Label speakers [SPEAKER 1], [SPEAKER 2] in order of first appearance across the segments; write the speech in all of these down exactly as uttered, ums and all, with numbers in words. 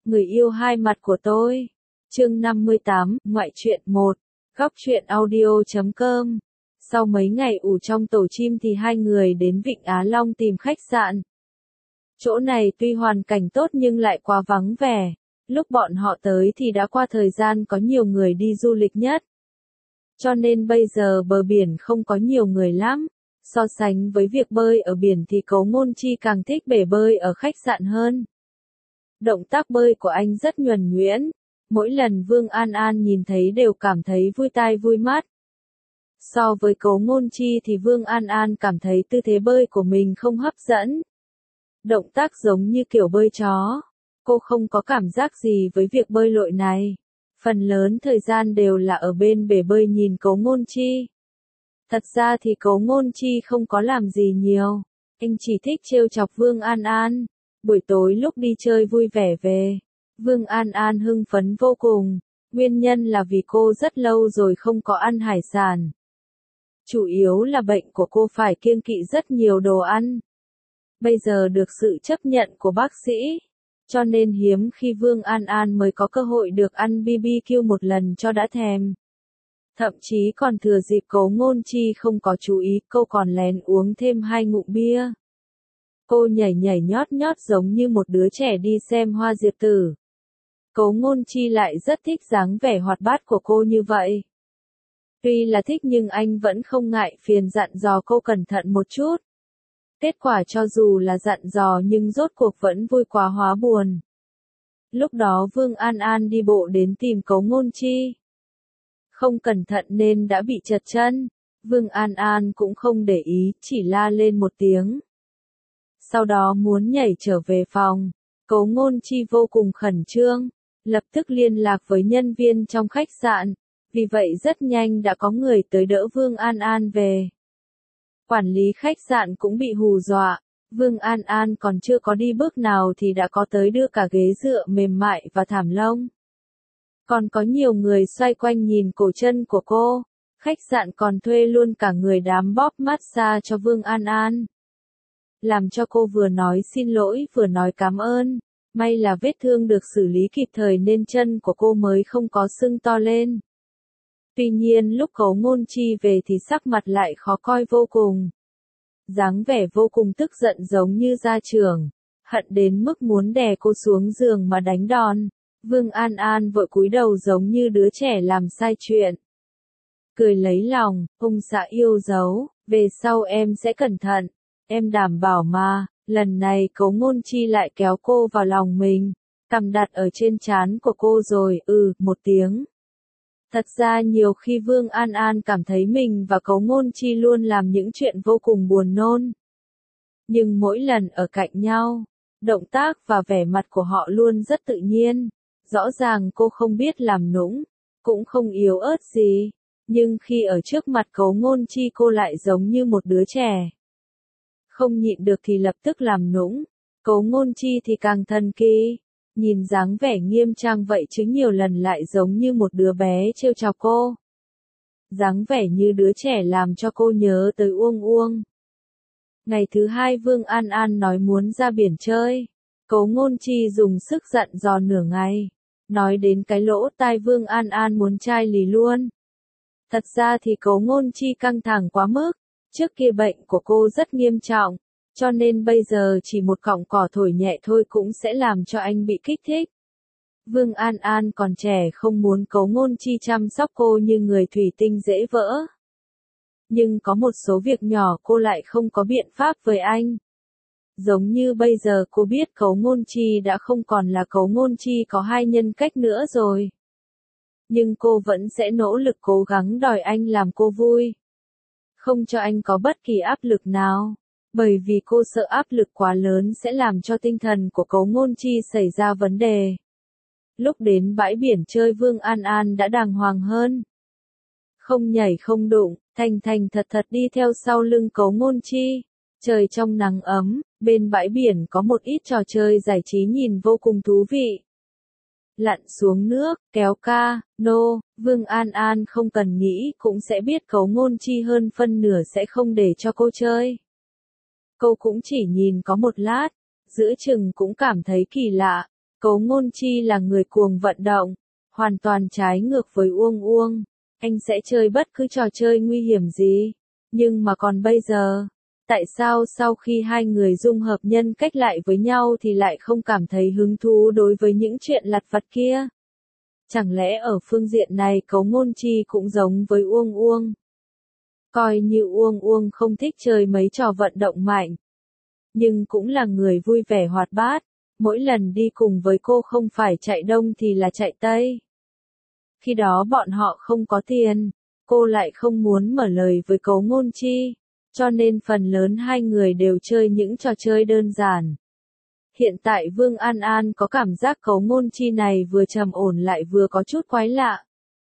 [SPEAKER 1] Người yêu hai mặt của tôi. Chương năm mươi tám, ngoại truyện một. Góc truyện audio chấm com. Sau mấy ngày ủ trong tổ chim thì hai người đến Vịnh Á Long tìm khách sạn. Chỗ này tuy hoàn cảnh tốt nhưng lại quá vắng vẻ. Lúc bọn họ tới thì đã qua thời gian có nhiều người đi du lịch nhất. Cho nên bây giờ bờ biển không có nhiều người lắm. So sánh với việc bơi ở biển thì Cố Ngôn Chi càng thích bể bơi ở khách sạn hơn. Động tác bơi của anh rất nhuần nhuyễn. Mỗi lần Vương An An nhìn thấy đều cảm thấy vui tai vui mắt. So với Cố Ngôn Chi thì Vương An An cảm thấy tư thế bơi của mình không hấp dẫn. Động tác giống như kiểu bơi chó. Cô không có cảm giác gì với việc bơi lội này. Phần lớn thời gian đều là ở bên bể bơi nhìn Cố Ngôn Chi. Thật ra thì Cố Ngôn Chi không có làm gì nhiều. Anh chỉ thích trêu chọc Vương An An. Buổi tối lúc đi chơi vui vẻ về, Vương An An hưng phấn vô cùng. Nguyên nhân là vì cô rất lâu rồi không có ăn hải sản. Chủ yếu là bệnh của cô phải kiêng kỵ rất nhiều đồ ăn. Bây giờ được sự chấp nhận của bác sĩ, cho nên hiếm khi Vương An An mới có cơ hội được ăn bê bê kiu một lần cho đã thèm. Thậm chí còn thừa dịp Cố Ngôn Chi không có chú ý, cô còn lén uống thêm hai ngụm bia. Cô nhảy nhảy nhót nhót giống như một đứa trẻ đi xem hoa diệp tử. Cố Ngôn Chi lại rất thích dáng vẻ hoạt bát của cô như vậy. Tuy là thích nhưng anh vẫn không ngại phiền dặn dò cô cẩn thận một chút. Kết quả cho dù là dặn dò nhưng rốt cuộc vẫn vui quá hóa buồn. Lúc đó Vương An An đi bộ đến tìm Cố Ngôn Chi. Không cẩn thận nên đã bị trật chân. Vương An An cũng không để ý, chỉ la lên một tiếng. Sau đó muốn nhảy trở về phòng. Cố Ngôn Chi vô cùng khẩn trương, lập tức liên lạc với nhân viên trong khách sạn. Vì vậy rất nhanh đã có người tới đỡ Vương An An về. Quản lý khách sạn cũng bị hù dọa. Vương An An còn chưa có đi bước nào thì đã có tới đưa cả ghế dựa mềm mại và thảm lông. Còn có nhiều người xoay quanh nhìn cổ chân của cô. Khách sạn còn thuê luôn cả người đám bóp massage cho Vương An An. Làm cho cô vừa nói xin lỗi vừa nói cảm ơn. May là vết thương được xử lý kịp thời nên chân của cô mới không có sưng to lên. Tuy nhiên lúc Cố Ngôn Chi về thì sắc mặt lại khó coi vô cùng. Dáng vẻ vô cùng tức giận giống như gia trưởng. Hận đến mức muốn đè cô xuống giường mà đánh đòn. Vương An An vội cúi đầu giống như đứa trẻ làm sai chuyện. Cười lấy lòng, ông xã yêu dấu, về sau em sẽ cẩn thận. Em đảm bảo mà. Lần này Cố Ngôn Chi lại kéo cô vào lòng mình. Cằm đặt ở trên trán của cô rồi, ừ, một tiếng. Thật ra nhiều khi Vương An An cảm thấy mình và Cố Ngôn Chi luôn làm những chuyện vô cùng buồn nôn. Nhưng mỗi lần ở cạnh nhau, động tác và vẻ mặt của họ luôn rất tự nhiên. Rõ ràng cô không biết làm nũng, cũng không yếu ớt gì. Nhưng khi ở trước mặt Cố Ngôn Chi cô lại giống như một đứa trẻ. Không nhịn được thì lập tức làm nũng. Cố Ngôn Chi thì càng thần kỳ. Nhìn dáng vẻ nghiêm trang vậy chứ nhiều lần lại giống như một đứa bé trêu chọc cô. Dáng vẻ như đứa trẻ làm cho cô nhớ tới Uông Uông. Ngày thứ hai Vương An An nói muốn ra biển chơi. Cố Ngôn Chi dùng sức dặn dò nửa ngày. Nói đến cái lỗ tai Vương An An muốn chai lì luôn. Thật ra thì Cố Ngôn Chi căng thẳng quá mức. Trước kia bệnh của cô rất nghiêm trọng. Cho nên bây giờ chỉ một cọng cỏ thổi nhẹ thôi cũng sẽ làm cho anh bị kích thích. Vương An An còn trẻ không muốn Cố Ngôn Chi chăm sóc cô như người thủy tinh dễ vỡ. Nhưng có một số việc nhỏ cô lại không có biện pháp với anh. Giống như bây giờ cô biết Cố Ngôn Chi đã không còn là Cố Ngôn Chi có hai nhân cách nữa rồi. Nhưng cô vẫn sẽ nỗ lực cố gắng đòi anh làm cô vui. Không cho anh có bất kỳ áp lực nào. Bởi vì cô sợ áp lực quá lớn sẽ làm cho tinh thần của Cố Ngôn Chi xảy ra vấn đề. Lúc đến bãi biển chơi Vương An An đã đàng hoàng hơn. Không nhảy không đụng, thành thành thật thật đi theo sau lưng Cố Ngôn Chi. Trời trong nắng ấm, bên bãi biển có một ít trò chơi giải trí nhìn vô cùng thú vị. Lặn xuống nước, kéo ca, nô, Vương An An không cần nghĩ cũng sẽ biết Cố Ngôn Chi hơn phân nửa sẽ không để cho cô chơi. Cô cũng chỉ nhìn có một lát, giữa chừng cũng cảm thấy kỳ lạ, Cố Ngôn Chi là người cuồng vận động, hoàn toàn trái ngược với Uông Uông. Anh sẽ chơi bất cứ trò chơi nguy hiểm gì. Nhưng mà còn bây giờ, tại sao sau khi hai người dung hợp nhân cách lại với nhau thì lại không cảm thấy hứng thú đối với những chuyện lặt vặt kia? Chẳng lẽ ở phương diện này Cố Ngôn Chi cũng giống với Uông Uông? Coi như Uông Uông không thích chơi mấy trò vận động mạnh, nhưng cũng là người vui vẻ hoạt bát, mỗi lần đi cùng với cô không phải chạy đông thì là chạy tây. Khi đó bọn họ không có tiền, cô lại không muốn mở lời với Cố Ngôn Chi, cho nên phần lớn hai người đều chơi những trò chơi đơn giản. Hiện tại Vương An An có cảm giác Cố Ngôn Chi này vừa trầm ổn lại vừa có chút quái lạ.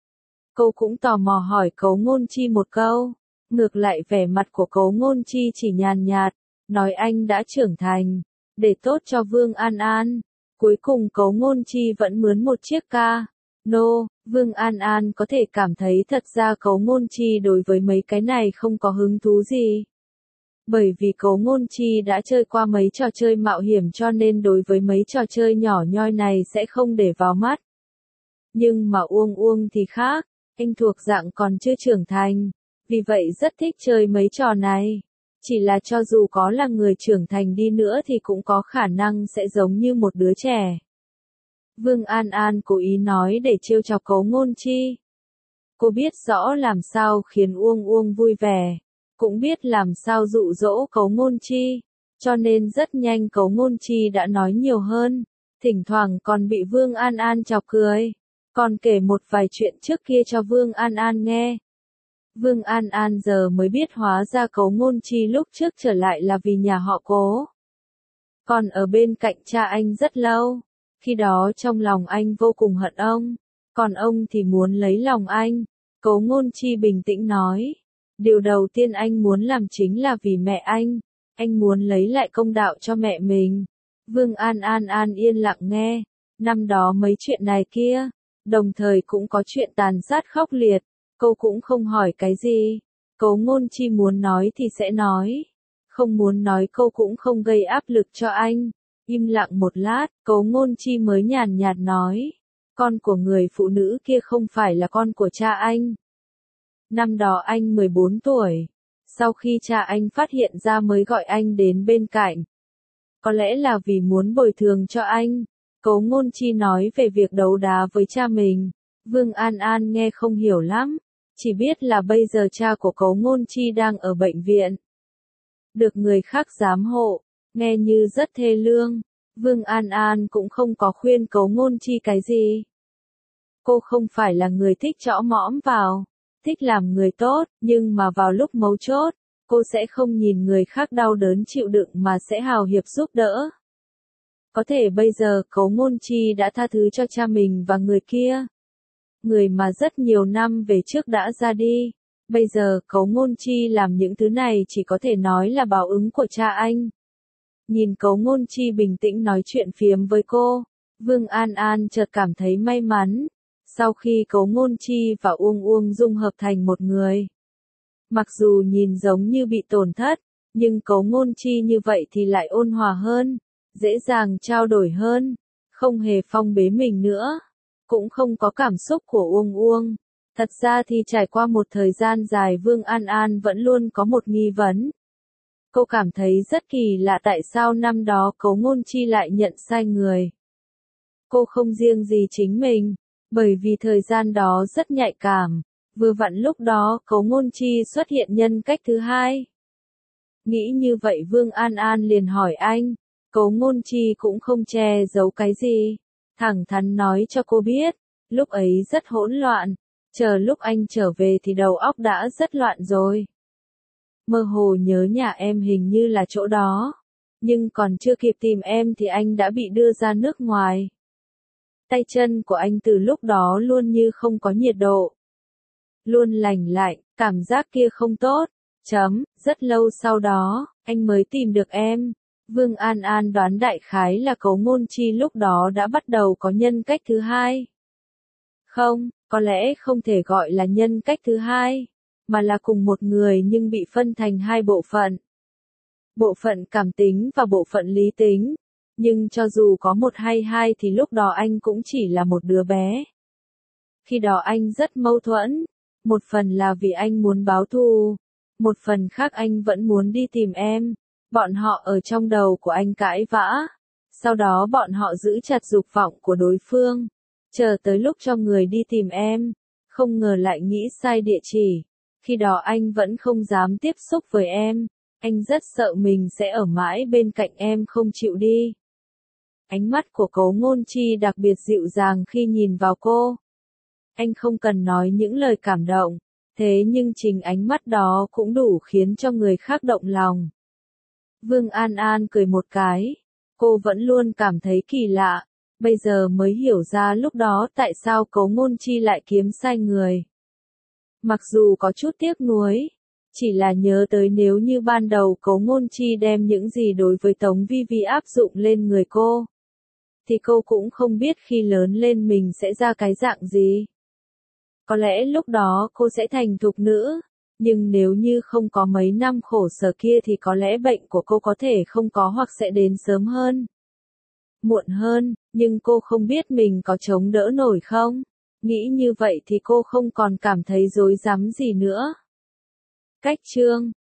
[SPEAKER 1] Cô cũng tò mò hỏi Cố Ngôn Chi một câu, ngược lại vẻ mặt của Cố Ngôn Chi chỉ nhàn nhạt, nói anh đã trưởng thành, để tốt cho Vương An An. Cuối cùng Cố Ngôn Chi vẫn mướn một chiếc ca. No, Vương An An có thể cảm thấy thật ra Cố Ngôn Chi đối với mấy cái này không có hứng thú gì. Bởi vì Cố Ngôn Chi đã chơi qua mấy trò chơi mạo hiểm cho nên đối với mấy trò chơi nhỏ nhoi này sẽ không để vào mắt. Nhưng mà Uông Uông thì khác, anh thuộc dạng còn chưa trưởng thành, vì vậy rất thích chơi mấy trò này. Chỉ là cho dù có là người trưởng thành đi nữa thì cũng có khả năng sẽ giống như một đứa trẻ. Vương An An cố ý nói để trêu chọc Cố Ngôn Chi. Cô biết rõ làm sao khiến Uông Uông vui vẻ, cũng biết làm sao dụ dỗ Cố Ngôn Chi, cho nên rất nhanh Cố Ngôn Chi đã nói nhiều hơn, thỉnh thoảng còn bị Vương An An chọc cười, còn kể một vài chuyện trước kia cho Vương An An nghe. Vương An An giờ mới biết hóa ra Cố Ngôn Chi lúc trước trở lại là vì nhà họ Cố. Còn ở bên cạnh cha anh rất lâu, khi đó trong lòng anh vô cùng hận ông, còn ông thì muốn lấy lòng anh. Cố Ngôn Chi bình tĩnh nói, điều đầu tiên anh muốn làm chính là vì mẹ anh, anh muốn lấy lại công đạo cho mẹ mình. Vương An An an yên lặng nghe, năm đó mấy chuyện này kia, đồng thời cũng có chuyện tàn sát khốc liệt, cô cũng không hỏi cái gì. Cố Ngôn Chi muốn nói thì sẽ nói, không muốn nói cô cũng không gây áp lực cho anh. Im lặng một lát, Cố Ngôn Chi mới nhàn nhạt nói, con của người phụ nữ kia không phải là con của cha anh. Năm đó anh mười bốn tuổi, sau khi cha anh phát hiện ra mới gọi anh đến bên cạnh. Có lẽ là vì muốn bồi thường cho anh. Cố Ngôn Chi nói về việc đấu đá với cha mình. Vương An An nghe không hiểu lắm, chỉ biết là bây giờ cha của Cố Ngôn Chi đang ở bệnh viện, được người khác giám hộ, nghe như rất thê lương. Vương An An cũng không có khuyên Cố Ngôn Chi cái gì. Cô không phải là người thích chõ mõm vào, thích làm người tốt, nhưng mà vào lúc mấu chốt, cô sẽ không nhìn người khác đau đớn chịu đựng mà sẽ hào hiệp giúp đỡ. Có thể bây giờ Cố Ngôn Chi đã tha thứ cho cha mình và người kia, người mà rất nhiều năm về trước đã ra đi. Bây giờ Cố Ngôn Chi làm những thứ này chỉ có thể nói là báo ứng của cha anh. Nhìn Cố Ngôn Chi bình tĩnh nói chuyện phiếm với cô, Vương An An chợt cảm thấy may mắn. Sau khi Cố Ngôn Chi và Uông Uông dung hợp thành một người, mặc dù nhìn giống như bị tổn thất, nhưng Cố Ngôn Chi như vậy thì lại ôn hòa hơn, dễ dàng trao đổi hơn, không hề phong bế mình nữa, cũng không có cảm xúc của Uông Uông. Thật ra thì trải qua một thời gian dài Vương An An vẫn luôn có một nghi vấn. Cô cảm thấy rất kỳ lạ tại sao năm đó Cố Ngôn Chi lại nhận sai người. Cô không riêng gì chính mình, bởi vì thời gian đó rất nhạy cảm, vừa vặn lúc đó Cố Ngôn Chi xuất hiện nhân cách thứ hai. Nghĩ như vậy Vương An An liền hỏi anh, Cố Ngôn Chi cũng không che giấu cái gì, thẳng thắn nói cho cô biết, lúc ấy rất hỗn loạn, chờ lúc anh trở về thì đầu óc đã rất loạn rồi. Mơ hồ nhớ nhà em hình như là chỗ đó, nhưng còn chưa kịp tìm em thì anh đã bị đưa ra nước ngoài. Tay chân của anh từ lúc đó luôn như không có nhiệt độ, luôn lành lạnh, cảm giác kia không tốt. Chấm, rất lâu sau đó, anh mới tìm được em. Vương An An đoán đại khái là Cố Ngôn Chi lúc đó đã bắt đầu có nhân cách thứ hai. Không, có lẽ không thể gọi là nhân cách thứ hai, mà là cùng một người nhưng bị phân thành hai bộ phận. Bộ phận cảm tính và bộ phận lý tính. Nhưng cho dù có một hay hai thì lúc đó anh cũng chỉ là một đứa bé. Khi đó anh rất mâu thuẫn. Một phần là vì anh muốn báo thù. Một phần khác anh vẫn muốn đi tìm em. Bọn họ ở trong đầu của anh cãi vã. Sau đó bọn họ giữ chặt dục vọng của đối phương. Chờ tới lúc cho người đi tìm em. Không ngờ lại nghĩ sai địa chỉ. Khi đó anh vẫn không dám tiếp xúc với em. Anh rất sợ mình sẽ ở mãi bên cạnh em không chịu đi. Ánh mắt của Cố Ngôn Chi đặc biệt dịu dàng khi nhìn vào cô. Anh không cần nói những lời cảm động, thế nhưng chính ánh mắt đó cũng đủ khiến cho người khác động lòng. Vương An An cười một cái. Cô vẫn luôn cảm thấy kỳ lạ, bây giờ mới hiểu ra lúc đó tại sao Cố Ngôn Chi lại kiếm sai người. Mặc dù có chút tiếc nuối, chỉ là nhớ tới nếu như ban đầu Cố Ngôn Chi đem những gì đối với Tống Vi Vi áp dụng lên người cô, thì cô cũng không biết khi lớn lên mình sẽ ra cái dạng gì. Có lẽ lúc đó cô sẽ thành thục nữ, nhưng nếu như không có mấy năm khổ sở kia thì có lẽ bệnh của cô có thể không có hoặc sẽ đến sớm hơn, muộn hơn, nhưng cô không biết mình có chống đỡ nổi không. Nghĩ như vậy thì cô không còn cảm thấy rối rắm gì nữa. Cách chương